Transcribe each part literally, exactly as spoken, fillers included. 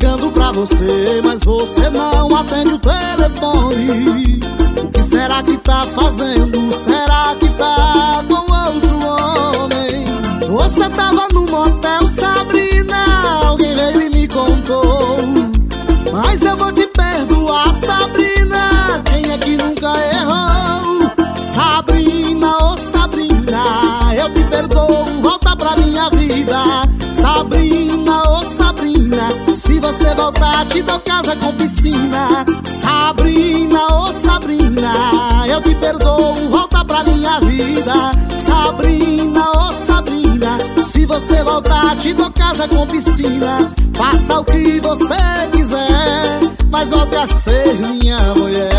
ligando pra você, mas você não atende o telefone. O que será que tá fazendo? Será que tá com outro homem? Você tava no motel, Sabrina, alguém veio e me contou. Mas eu vou te perdoar, Sabrina, quem é que nunca errou? Sabrina, oh Sabrina, eu te perdoo, volta pra minha vida. Sabrina, oh Sabrina, se você voltar te dou casa com piscina. Sabrina, oh Sabrina, eu te perdoo, volta pra minha vida. Sabrina, oh Sabrina, se você voltar te dou casa com piscina. Faça o que você quiser, mas volte a ser minha mulher.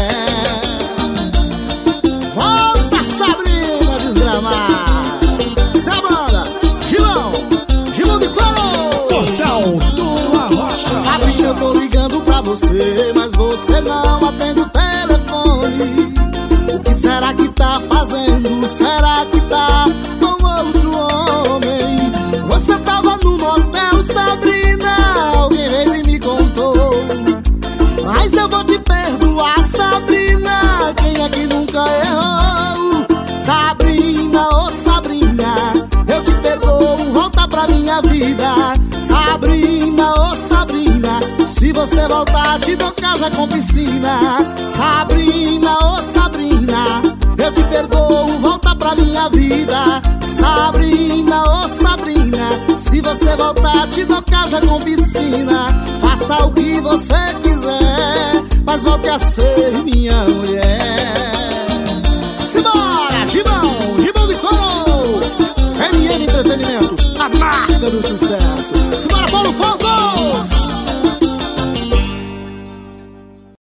Volta, Sabrina desgramada. Se a banda, Gilão, Gilão de Coro. Portal do Arrocha. Sabrina, eu tô ligando pra você, mas você não atende o telefone. O que será que tá fazendo? Será que tá com outro homem? Você tava no motel, Sabrina, alguém veio e me contou. Mas eu vou te perdoar, Sabrina, quem é que nunca errou? Sabrina, oh Sabrina, eu te perdoo, volta pra minha vida. Sabrina, oh Sabrina, se você voltar te dou casa com piscina. Sabrina, oh Sabrina, eu te perdoo, volta pra minha vida. Sabrina, oh Sabrina, se você voltar te dou casa com piscina. Faça o que você quiser, mas volte a ser minha mulher. Simbora, Gibão, Gibão de Coro, M N Entretenimentos, a marca do sucesso. Simbora, Paulo Fogo.